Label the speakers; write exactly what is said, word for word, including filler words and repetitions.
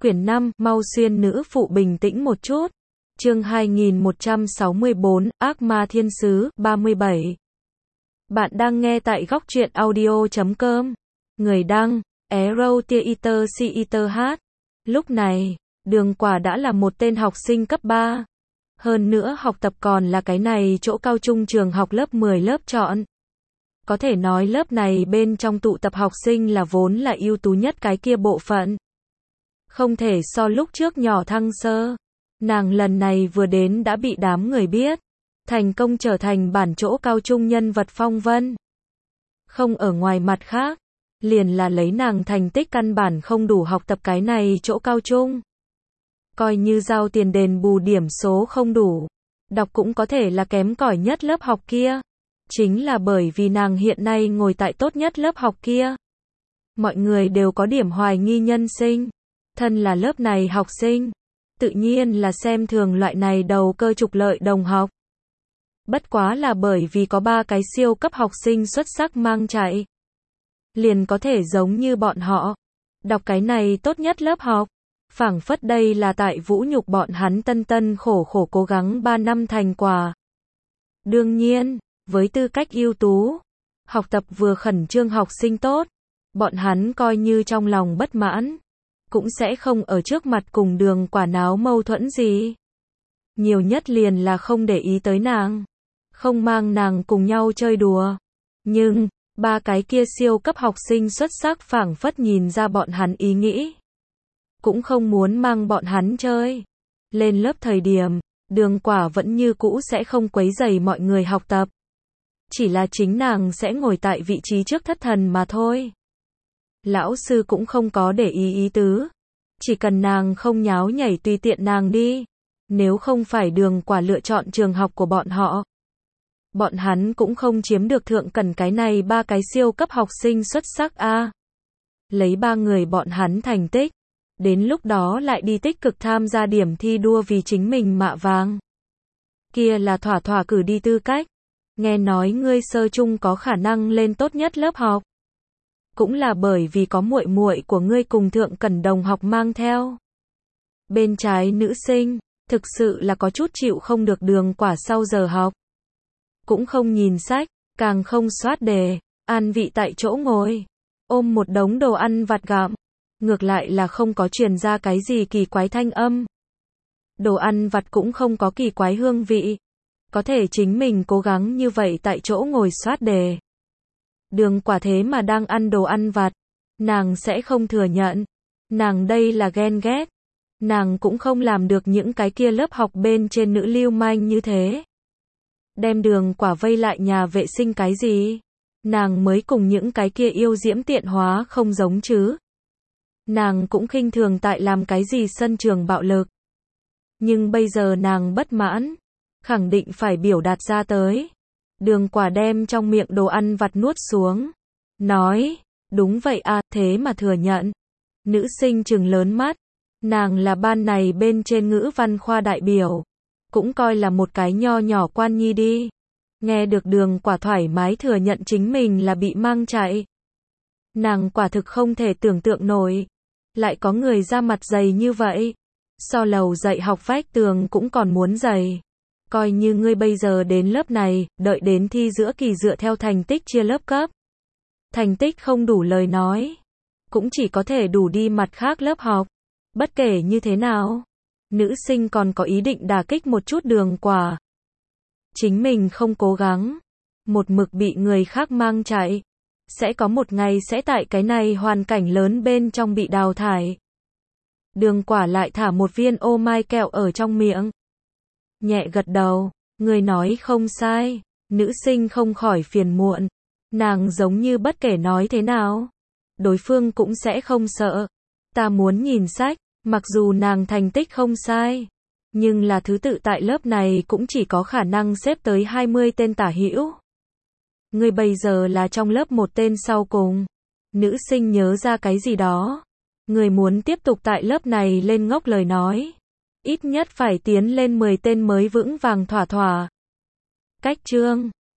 Speaker 1: Quyển năm, mau xuyên nữ phụ bình tĩnh một chút. Chương hai nghìn một trăm sáu mươi tư, Ác ma thiên sứ, ba mươi bảy. Bạn đang nghe tại góc truyện audio chấm com. Người đăng, Arrow Theater Theater hát. Lúc này, Đường Quả đã là một tên học sinh cấp ba. Hơn nữa học tập còn là cái này chỗ cao trung trường học lớp mười lớp chọn. Có thể nói lớp này bên trong tụ tập học sinh là vốn là ưu tú nhất cái kia bộ phận. Không thể so lúc trước nhỏ Thăng Sơ. Nàng lần này vừa đến đã bị đám người biết. Thành công trở thành bản chỗ cao trung nhân vật phong vân. Không ở ngoài mặt khác. Liền là lấy nàng thành tích căn bản không đủ học tập cái này chỗ cao trung. Coi như giao tiền đền bù điểm số không đủ. Đọc cũng có thể là kém cỏi nhất lớp học kia. Chính là bởi vì nàng hiện nay ngồi tại tốt nhất lớp học kia. Mọi người đều có điểm hoài nghi nhân sinh. Thân là lớp này học sinh. Tự nhiên là xem thường loại này đầu cơ trục lợi đồng học. Bất quá là bởi vì có ba cái siêu cấp học sinh xuất sắc mang chạy. Liền có thể giống như bọn họ. Đọc cái này tốt nhất lớp học. Phảng phất đây là tại vũ nhục bọn hắn tân tân khổ khổ cố gắng ba năm thành quả. Đương nhiên, với tư cách ưu tú, học tập vừa khẩn trương học sinh tốt, bọn hắn coi như trong lòng bất mãn, cũng sẽ không ở trước mặt cùng Đường Quả náo mâu thuẫn gì. Nhiều nhất liền là không để ý tới nàng, không mang nàng cùng nhau chơi đùa. Nhưng, ba cái kia siêu cấp học sinh xuất sắc phảng phất nhìn ra bọn hắn ý nghĩ. Cũng không muốn mang bọn hắn chơi. Lên lớp thời điểm, Đường Quả vẫn như cũ sẽ không quấy rầy mọi người học tập. Chỉ là chính nàng sẽ ngồi tại vị trí trước thất thần mà thôi. Lão sư cũng không có để ý ý tứ. Chỉ cần nàng không nháo nhảy tùy tiện nàng đi. Nếu không phải Đường Quả lựa chọn trường học của bọn họ. Bọn hắn cũng không chiếm được thượng cần cái này ba cái siêu cấp học sinh xuất sắc a. À, lấy ba người bọn hắn thành tích. Đến lúc đó lại đi tích cực tham gia điểm thi đua vì chính mình mạ vàng. Kia là thỏa thỏa cử đi tư cách. Nghe nói ngươi sơ trung có khả năng lên tốt nhất lớp học. Cũng là bởi vì có muội muội của ngươi cùng thượng cần đồng học mang theo. Bên trái nữ sinh, thực sự là có chút chịu không được Đường Quả sau giờ học. Cũng không nhìn sách, càng không soát đề, an vị tại chỗ ngồi. Ôm một đống đồ ăn vặt gặm. Ngược lại là không có truyền ra cái gì kỳ quái thanh âm. Đồ ăn vặt cũng không có kỳ quái hương vị. Có thể chính mình cố gắng như vậy tại chỗ ngồi soát đề. Đường Quả thế mà đang ăn đồ ăn vặt. Nàng sẽ không thừa nhận. Nàng đây là ghen ghét. Nàng cũng không làm được những cái kia lớp học bên trên nữ lưu manh như thế. Đem Đường Quả vây lại nhà vệ sinh cái gì? Nàng mới cùng những cái kia yêu diễm tiện hóa không giống chứ. Nàng cũng khinh thường tại làm cái gì sân trường bạo lực. Nhưng bây giờ nàng bất mãn. Khẳng định phải biểu đạt ra tới. Đường Quả đem trong miệng đồ ăn vặt nuốt xuống. Nói, đúng vậy à, thế mà thừa nhận. Nữ sinh trừng lớn mắt. Nàng là ban này bên trên ngữ văn khoa đại biểu. Cũng coi là một cái nho nhỏ quan nhi đi. Nghe được Đường Quả thoải mái thừa nhận chính mình là bị mang chạy. Nàng quả thực không thể tưởng tượng nổi. Lại có người ra mặt dày như vậy. So lầu dạy học vách tường cũng còn muốn dày. Coi như ngươi bây giờ đến lớp này, đợi đến thi giữa kỳ dựa theo thành tích chia lớp cấp. Thành tích không đủ lời nói. Cũng chỉ có thể đủ đi mặt khác lớp học. Bất kể như thế nào. Nữ sinh còn có ý định đả kích một chút Đường Quả. Chính mình không cố gắng. Một mực bị người khác mang chạy. Sẽ có một ngày sẽ tại cái này hoàn cảnh lớn bên trong bị đào thải. Đường Quả lại thả một viên ô mai kẹo ở trong miệng. Nhẹ gật đầu, người nói không sai, nữ sinh không khỏi phiền muộn. Nàng giống như bất kể nói thế nào. Đối phương cũng sẽ không sợ. Ta muốn nhìn sách, mặc dù nàng thành tích không sai. Nhưng là thứ tự tại lớp này cũng chỉ có khả năng xếp tới hai mươi tên tả hữu. Ngươi bây giờ là trong lớp một tên sau cùng. Nữ sinh nhớ ra cái gì đó. Người muốn tiếp tục tại lớp này lên ngốc lời nói. Ít nhất phải tiến lên mười tên mới vững vàng thỏa thỏa. Cách chương